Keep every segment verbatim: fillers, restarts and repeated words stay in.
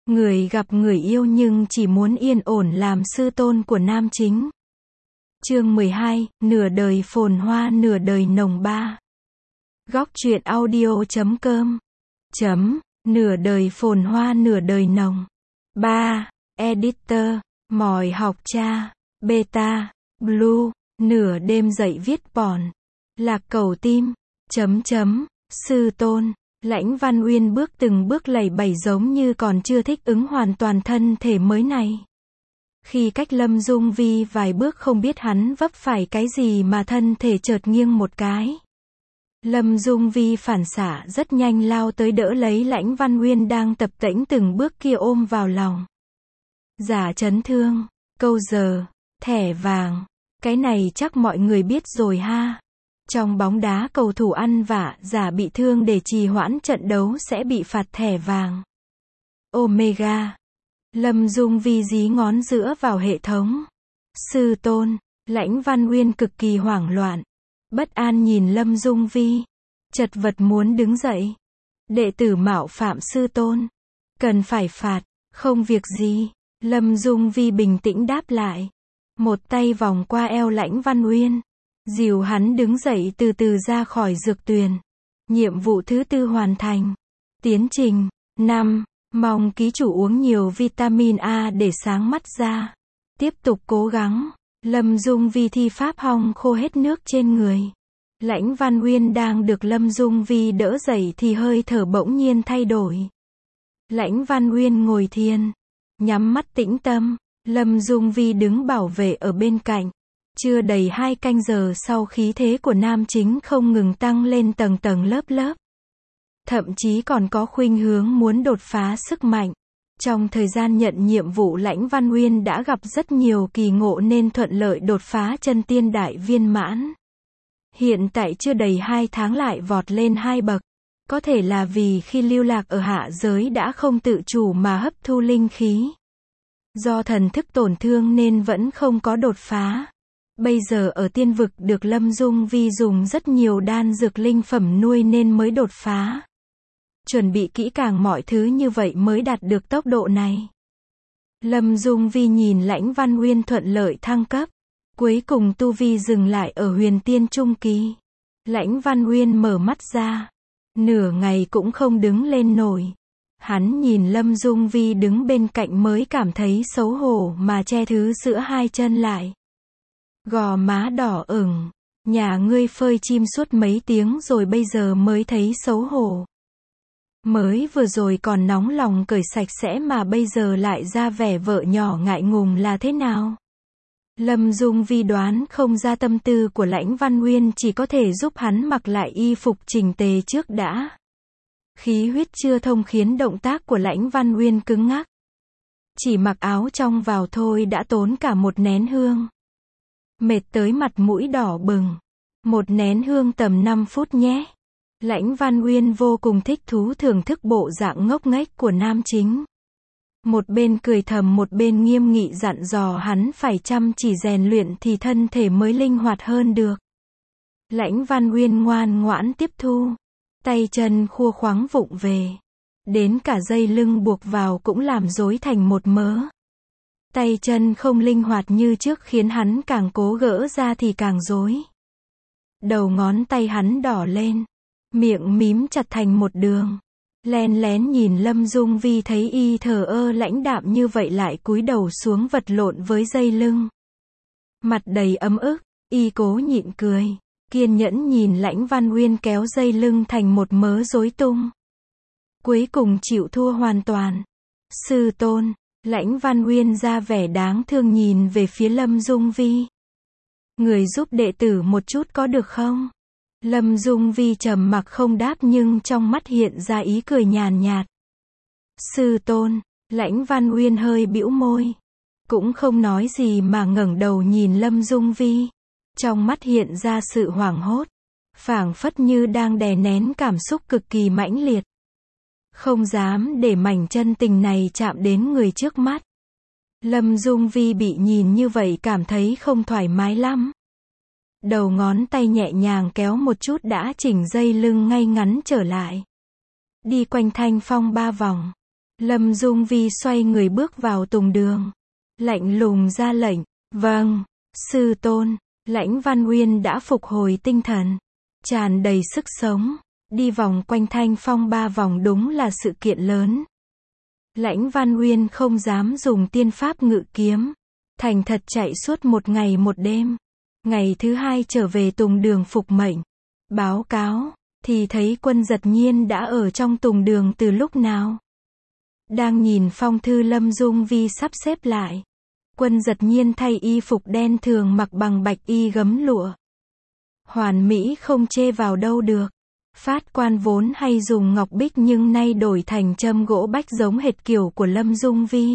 Người gặp người yêu nhưng chỉ muốn yên ổn làm sư tôn của nam chính. Chương mười hai, nửa đời phồn hoa nửa đời nồng ba. Góc truyện audio chấm com. Chấm, nửa đời phồn hoa nửa đời nồng. ba. Editor, mỏi học cha, beta, blue, nửa đêm dậy viết bòn. Lạc cầu tim, chấm chấm, sư tôn. Lãnh Văn Uyên bước từng bước lầy bầy giống như còn chưa thích ứng hoàn toàn thân thể mới này. Khi cách Lâm Dung Vi vài bước không biết hắn vấp phải cái gì mà thân thể chợt nghiêng một cái. Lâm Dung Vi phản xạ rất nhanh lao tới đỡ lấy Lãnh Văn Uyên đang tập tễnh từng bước kia ôm vào lòng. Giả chấn thương, câu giờ, thẻ vàng, cái này chắc mọi người biết rồi ha. Trong bóng đá cầu thủ ăn vạ giả bị thương để trì hoãn trận đấu sẽ bị phạt thẻ vàng. Omega. Lâm Dung Vi dí ngón giữa vào hệ thống. Sư tôn. Lãnh Văn Uyên cực kỳ hoảng loạn. Bất an nhìn Lâm Dung Vi. Chật vật muốn đứng dậy. Đệ tử mạo phạm sư tôn. Cần phải phạt. Không việc gì. Lâm Dung Vi bình tĩnh đáp lại. Một tay vòng qua eo Lãnh Văn Uyên. Dìu hắn đứng dậy từ từ ra khỏi dược tuyền. Nhiệm vụ thứ tư hoàn thành. Tiến trình. năm. Mong ký chủ uống nhiều vitamin A để sáng mắt ra. Tiếp tục cố gắng. Lâm Dung Vi thi pháp hong khô hết nước trên người. Lãnh Văn Uyên đang được Lâm Dung Vi đỡ dậy thì hơi thở bỗng nhiên thay đổi. Lãnh Văn Uyên ngồi thiền. Nhắm mắt tĩnh tâm. Lâm Dung Vi đứng bảo vệ ở bên cạnh. Chưa đầy hai canh giờ sau khí thế của nam chính không ngừng tăng lên tầng tầng lớp lớp. Thậm chí còn có khuynh hướng muốn đột phá sức mạnh. Trong thời gian nhận nhiệm vụ Lãnh Văn Uyên đã gặp rất nhiều kỳ ngộ nên thuận lợi đột phá chân tiên đại viên mãn. Hiện tại chưa đầy hai tháng lại vọt lên hai bậc. Có thể là vì khi lưu lạc ở hạ giới đã không tự chủ mà hấp thu linh khí. Do thần thức tổn thương nên vẫn không có đột phá. Bây giờ ở tiên vực được Lâm Dung Vi dùng rất nhiều đan dược linh phẩm nuôi nên mới đột phá. Chuẩn bị kỹ càng mọi thứ như vậy mới đạt được tốc độ này. Lâm Dung Vi nhìn Lãnh Văn Uyên thuận lợi thăng cấp. Cuối cùng tu vi dừng lại ở huyền tiên trung kỳ. Lãnh Văn Uyên mở mắt ra. Nửa ngày cũng không đứng lên nổi. Hắn nhìn Lâm Dung Vi đứng bên cạnh mới cảm thấy xấu hổ mà che thứ giữa hai chân lại. Gò má đỏ ửng. Nhà ngươi phơi chim suốt mấy tiếng rồi bây giờ mới thấy xấu hổ. Mới vừa rồi còn nóng lòng cởi sạch sẽ mà bây giờ lại ra vẻ vợ nhỏ ngại ngùng là thế nào? Lâm Dung Vi đoán không ra tâm tư của Lãnh Văn Uyên, chỉ có thể giúp hắn mặc lại y phục chỉnh tề trước đã. Khí huyết chưa thông khiến động tác của Lãnh Văn Uyên cứng ngắc. Chỉ mặc áo trong vào thôi đã tốn cả một nén hương. Mệt tới mặt mũi đỏ bừng. Một nén hương tầm năm phút nhé. Lãnh Văn Uyên vô cùng thích thú thưởng thức bộ dạng ngốc nghếch của nam chính. Một bên cười thầm một bên nghiêm nghị dặn dò hắn phải chăm chỉ rèn luyện thì thân thể mới linh hoạt hơn được. Lãnh Văn Uyên ngoan ngoãn tiếp thu. Tay chân khua khoáng vụng về. Đến cả dây lưng buộc vào cũng làm rối thành một mớ. Tay chân không linh hoạt như trước khiến hắn càng cố gỡ ra thì càng rối. Đầu ngón tay hắn đỏ lên. Miệng mím chặt thành một đường. Len lén nhìn Lâm Dung Vi thấy y thờ ơ lãnh đạm như vậy lại cúi đầu xuống vật lộn với dây lưng. Mặt đầy ấm ức, y cố nhịn cười. Kiên nhẫn nhìn Lãnh Văn Uyên kéo dây lưng thành một mớ rối tung. Cuối cùng chịu thua hoàn toàn. Sư tôn. Lãnh Văn Uyên ra vẻ đáng thương nhìn về phía Lâm Dung Vi. Người giúp đệ tử một chút có được không? Lâm Dung Vi trầm mặc không đáp nhưng trong mắt hiện ra ý cười nhàn nhạt. Sư tôn. Lãnh Văn Uyên hơi bĩu môi. Cũng không nói gì mà ngẩng đầu nhìn Lâm Dung Vi. Trong mắt hiện ra sự hoảng hốt. Phảng phất như đang đè nén cảm xúc cực kỳ mãnh liệt. Không dám để mảnh chân tình này chạm đến người trước mắt. Lâm Dung Vi bị nhìn như vậy cảm thấy không thoải mái lắm. Đầu ngón tay nhẹ nhàng kéo một chút đã chỉnh dây lưng ngay ngắn trở lại. Đi quanh thanh phong ba vòng. Lâm Dung Vi xoay người bước vào tùng đường. Lạnh lùng ra lệnh. Vâng, sư tôn. Lãnh Văn Uyên đã phục hồi tinh thần. Tràn đầy sức sống. Đi vòng quanh Thanh Phong ba vòng đúng là sự kiện lớn. Lãnh Văn Uyên không dám dùng tiên pháp ngự kiếm. Thành thật chạy suốt một ngày một đêm. Ngày thứ hai trở về tùng đường phục mệnh. Báo cáo, thì thấy Quân Giật Nhiên đã ở trong tùng đường từ lúc nào. Đang nhìn phong thư Lâm Dung Vi sắp xếp lại. Quân Giật Nhiên thay y phục đen thường mặc bằng bạch y gấm lụa. Hoàn mỹ không chê vào đâu được. Phát quan vốn hay dùng ngọc bích nhưng nay đổi thành châm gỗ bách giống hệt kiểu của Lâm Dung Vi.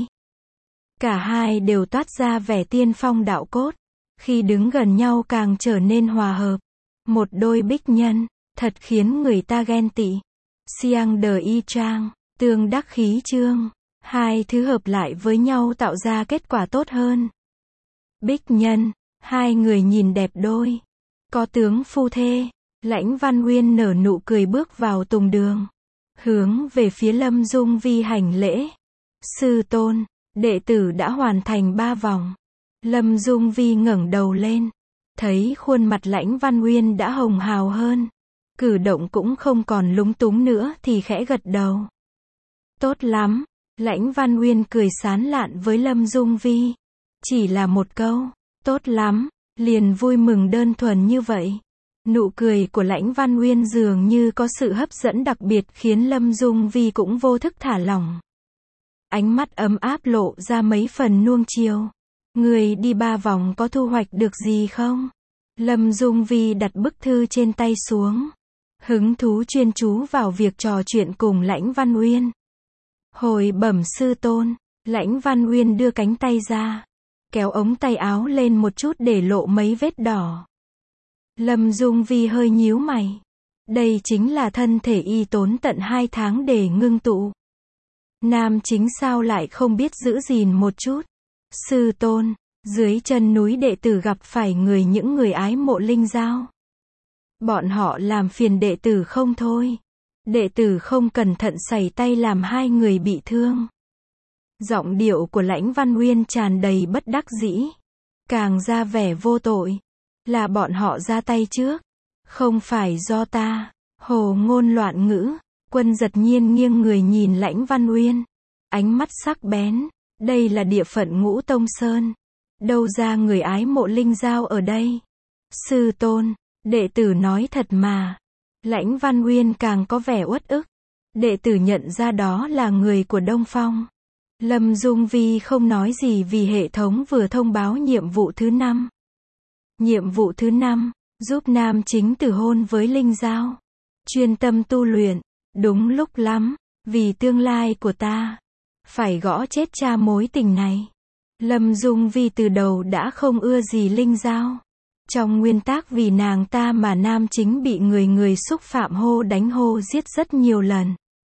Cả hai đều toát ra vẻ tiên phong đạo cốt. Khi đứng gần nhau càng trở nên hòa hợp. Một đôi bích nhân, thật khiến người ta ghen tị. Siang đờ y trang, tương đắc khí trương. Hai thứ hợp lại với nhau tạo ra kết quả tốt hơn. Bích nhân, hai người nhìn đẹp đôi. Có tướng phu thê. Lãnh Văn Uyên nở nụ cười bước vào tùng đường. Hướng về phía Lâm Dung Vi hành lễ. Sư tôn, đệ tử đã hoàn thành ba vòng. Lâm Dung Vi ngẩng đầu lên. Thấy khuôn mặt Lãnh Văn Uyên đã hồng hào hơn. Cử động cũng không còn lúng túng nữa thì khẽ gật đầu. Tốt lắm. Lãnh Văn Uyên cười sán lạn với Lâm Dung Vi. Chỉ là một câu, tốt lắm, liền vui mừng đơn thuần như vậy. Nụ cười của Lãnh Văn Uyên dường như có sự hấp dẫn đặc biệt khiến Lâm Dung Vi cũng vô thức thả lỏng. Ánh mắt ấm áp lộ ra mấy phần nuông chiều. Người đi ba vòng có thu hoạch được gì không? Lâm Dung Vi đặt bức thư trên tay xuống. Hứng thú chuyên chú vào việc trò chuyện cùng Lãnh Văn Uyên. Hồi bẩm sư tôn, Lãnh Văn Uyên đưa cánh tay ra. Kéo ống tay áo lên một chút để lộ mấy vết đỏ. Lâm Dung Vi hơi nhíu mày. Đây chính là thân thể y tốn tận hai tháng để ngưng tụ. Nam chính sao lại không biết giữ gìn một chút. Sư tôn, dưới chân núi đệ tử gặp phải người những người ái mộ linh dao. Bọn họ làm phiền đệ tử không thôi. Đệ tử không cẩn thận sẩy tay làm hai người bị thương. Giọng điệu của Lãnh Văn Uyên tràn đầy bất đắc dĩ. Càng ra vẻ vô tội. Là bọn họ ra tay trước. Không phải do ta. Hồ ngôn loạn ngữ. Quân Giật Nhiên nghiêng người nhìn Lãnh Văn Uyên. Ánh mắt sắc bén. Đây là địa phận Ngũ Tông Sơn. Đâu ra người ái mộ linh dao ở đây. Sư tôn, đệ tử nói thật mà. Lãnh Văn Uyên càng có vẻ uất ức. Đệ tử nhận ra đó là người của Đông Phong. Lâm Dung Vi không nói gì vì hệ thống vừa thông báo nhiệm vụ thứ năm. Nhiệm vụ thứ năm, giúp nam chính tử hôn với linh dao. Chuyên tâm tu luyện. Đúng lúc lắm, vì tương lai của ta. Phải gõ chết cha mối tình này. Lâm Dung Vi từ đầu đã không ưa gì linh dao. Trong nguyên tắc vì nàng ta mà nam chính bị người người xúc phạm hô đánh hô giết rất nhiều lần.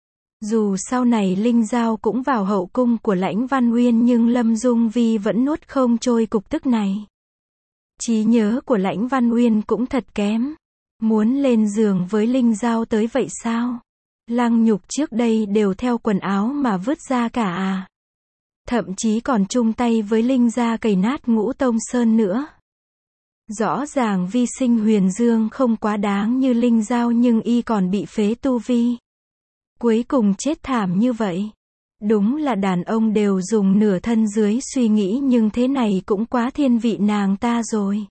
Dù sau này linh dao cũng vào hậu cung của Lãnh Văn Uyên nhưng Lâm Dung Vi vẫn nuốt không trôi cục tức này. Trí nhớ của Lãnh Văn Uyên cũng thật kém. Muốn lên giường với linh dao tới vậy sao? Lăng Nhục trước đây đều theo quần áo mà vứt ra cả à. Thậm chí còn chung tay với linh gia cày nát Ngũ Tông Sơn nữa. Rõ ràng vi sinh huyền dương không quá đáng như linh dao nhưng y còn bị phế tu vi. Cuối cùng chết thảm như vậy. Đúng là đàn ông đều dùng nửa thân dưới suy nghĩ nhưng thế này cũng quá thiên vị nàng ta rồi.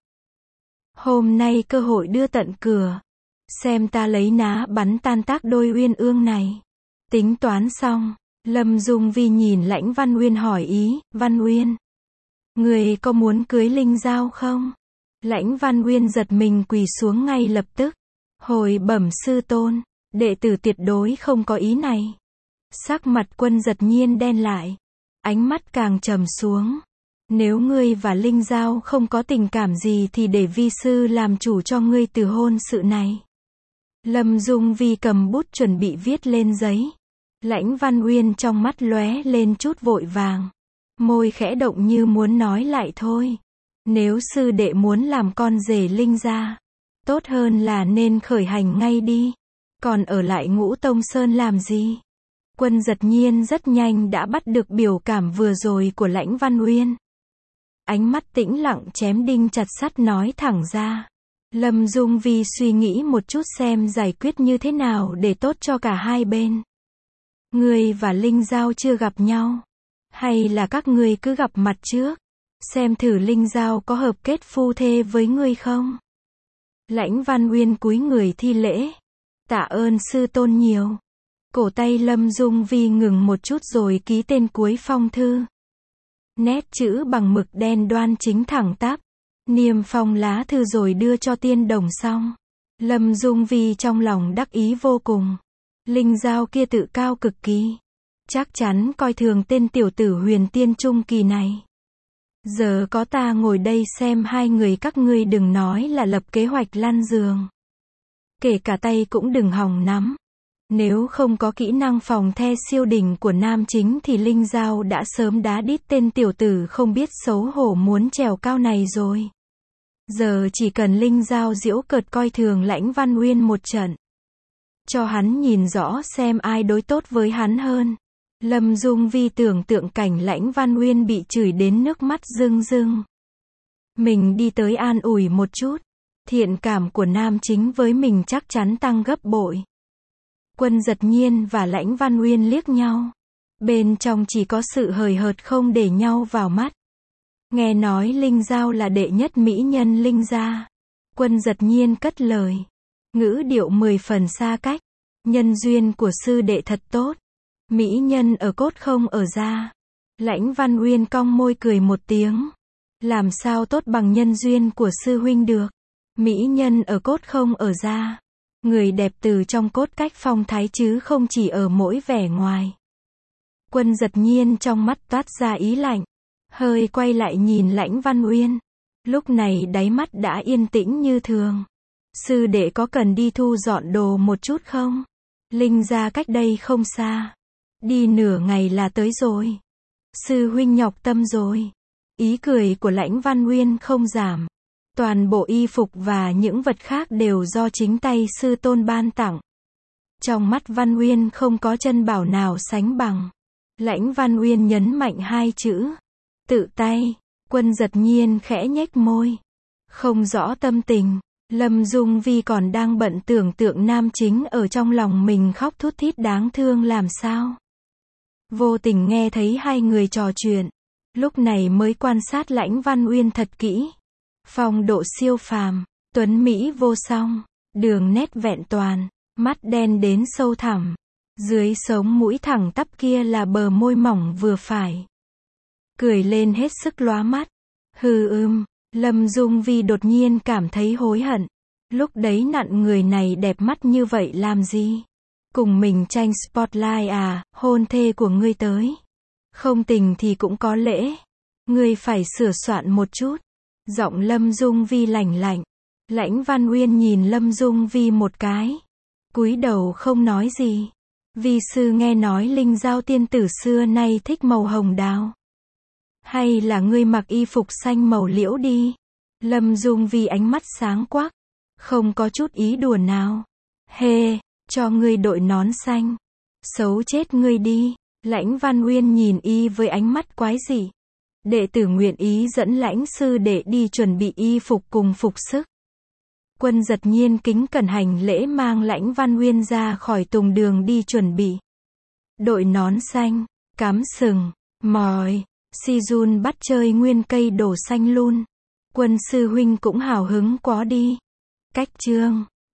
Hôm nay cơ hội đưa tận cửa. Xem ta lấy ná bắn tan tác đôi uyên ương này. Tính toán xong, Lâm Dung Vi nhìn Lãnh Văn Uyên hỏi ý, Văn Uyên. Người có muốn cưới linh dao không? Lãnh Văn Uyên giật mình quỳ xuống ngay lập tức. Hồi bẩm sư tôn, đệ tử tuyệt đối không có ý này. Sắc mặt Quân Giật Nhiên đen lại. Ánh mắt càng trầm xuống. Nếu ngươi và linh dao không có tình cảm gì thì để vi sư làm chủ cho ngươi từ hôn sự này. Lâm Dung Vi cầm bút chuẩn bị viết lên giấy. Lãnh Văn Uyên trong mắt lóe lên chút vội vàng. Môi khẽ động như muốn nói lại thôi. Nếu sư đệ muốn làm con rể linh gia, tốt hơn là nên khởi hành ngay đi. Còn ở lại Ngũ Tông Sơn làm gì? Quân Giật Nhiên rất nhanh đã bắt được biểu cảm vừa rồi của Lãnh Văn Uyên. Ánh mắt tĩnh lặng chém đinh chặt sắt nói thẳng ra. Lâm Dung Vi suy nghĩ một chút xem giải quyết như thế nào để tốt cho cả hai bên. Ngươi và Linh Giao chưa gặp nhau. Hay là các ngươi cứ gặp mặt trước. Xem thử Linh Giao có hợp kết phu thê với ngươi không? Lãnh Văn Uyên cúi người thi lễ. Tạ ơn sư tôn nhiều. Cổ tay Lâm Dung Vi ngừng một chút rồi ký tên cuối phong thư. Nét chữ bằng mực đen đoan chính thẳng tắp. Niêm phong lá thư rồi đưa cho Tiên Đồng xong. Lâm Dung Vi trong lòng đắc ý vô cùng. Linh Giao kia tự cao cực kỳ. Chắc chắn coi thường tên tiểu tử Huyền Tiên Trung Kỳ này. Giờ có ta ngồi đây xem hai người các ngươi đừng nói là lập kế hoạch lăn giường. Kể cả tay cũng đừng hòng nắm. Nếu không có kỹ năng phòng the siêu đỉnh của nam chính thì Linh Giao đã sớm đá đít tên tiểu tử không biết xấu hổ muốn trèo cao này rồi. Giờ chỉ cần Linh Giao giễu cợt coi thường Lãnh Văn Uyên một trận. Cho hắn nhìn rõ xem ai đối tốt với hắn hơn. Lâm Dung Vi tưởng tượng cảnh Lãnh Văn Uyên bị chửi đến nước mắt rưng rưng. Mình đi tới an ủi một chút. Thiện cảm của nam chính với mình chắc chắn tăng gấp bội. Quân Giật Nhiên và Lãnh Văn Uyên liếc nhau. Bên trong chỉ có sự hời hợt không để nhau vào mắt. Nghe nói Linh Giao là đệ nhất mỹ nhân Linh gia. Quân Giật Nhiên cất lời. Ngữ điệu mười phần xa cách. Nhân duyên của sư đệ thật tốt. Mỹ nhân ở cốt không ở da. Lãnh Văn Uyên cong môi cười một tiếng. Làm sao tốt bằng nhân duyên của sư huynh được. Mỹ nhân ở cốt không ở da. Người đẹp từ trong cốt cách phong thái chứ không chỉ ở mỗi vẻ ngoài. Quân Giật Nhiên trong mắt toát ra ý lạnh. Hơi quay lại nhìn Lãnh Văn Uyên. Lúc này đáy mắt đã yên tĩnh như thường. Sư đệ có cần đi thu dọn đồ một chút không? Linh gia cách đây không xa. Đi nửa ngày là tới rồi. Sư huynh nhọc tâm rồi. Ý cười của Lãnh Văn Uyên không giảm. Toàn bộ y phục và những vật khác đều do chính tay sư tôn ban tặng. Trong mắt Văn Uyên không có chân bảo nào sánh bằng. Lãnh Văn Uyên nhấn mạnh hai chữ. Tự tay. Quân Giật Nhiên khẽ nhếch môi. Không rõ tâm tình. Lâm Dung Vi còn đang bận tưởng tượng nam chính ở trong lòng mình khóc thút thít đáng thương làm sao. Vô tình nghe thấy hai người trò chuyện. Lúc này mới quan sát Lãnh Văn Uyên thật kỹ. Phong độ siêu phàm, tuấn mỹ vô song, đường nét vẹn toàn, mắt đen đến sâu thẳm. Dưới sống mũi thẳng tắp kia là bờ môi mỏng vừa phải. Cười lên hết sức lóa mắt. Hừ ưm, Lâm Dung Vi đột nhiên cảm thấy hối hận. Lúc đấy nặn người này đẹp mắt như vậy làm gì? Cùng mình tranh spotlight à, hôn thê của ngươi tới. Không tình thì cũng có lễ. Ngươi phải sửa soạn một chút. Giọng Lâm Dung Vi lạnh lạnh. Lãnh Văn Uyên nhìn Lâm Dung Vi một cái. Cúi đầu không nói gì. Vi sư nghe nói Linh Giao tiên tử xưa nay thích màu hồng đào. Hay là ngươi mặc y phục xanh màu liễu đi. Lâm Dung Vi ánh mắt sáng quắc. Không có chút ý đùa nào. Hê, cho ngươi đội nón xanh. Xấu chết ngươi đi. Lãnh Văn Uyên nhìn y với ánh mắt quái dị. Đệ tử nguyện ý dẫn Lãnh sư đệ đi chuẩn bị y phục cùng phục sức. Quân Giật Nhiên kính cẩn hành lễ mang Lãnh Văn Uyên ra khỏi tùng đường đi chuẩn bị. Đội nón xanh, cắm sừng, mòi, si jun bắt chơi nguyên cây đổ xanh luôn. Quân sư huynh cũng hào hứng quá đi. Cách chương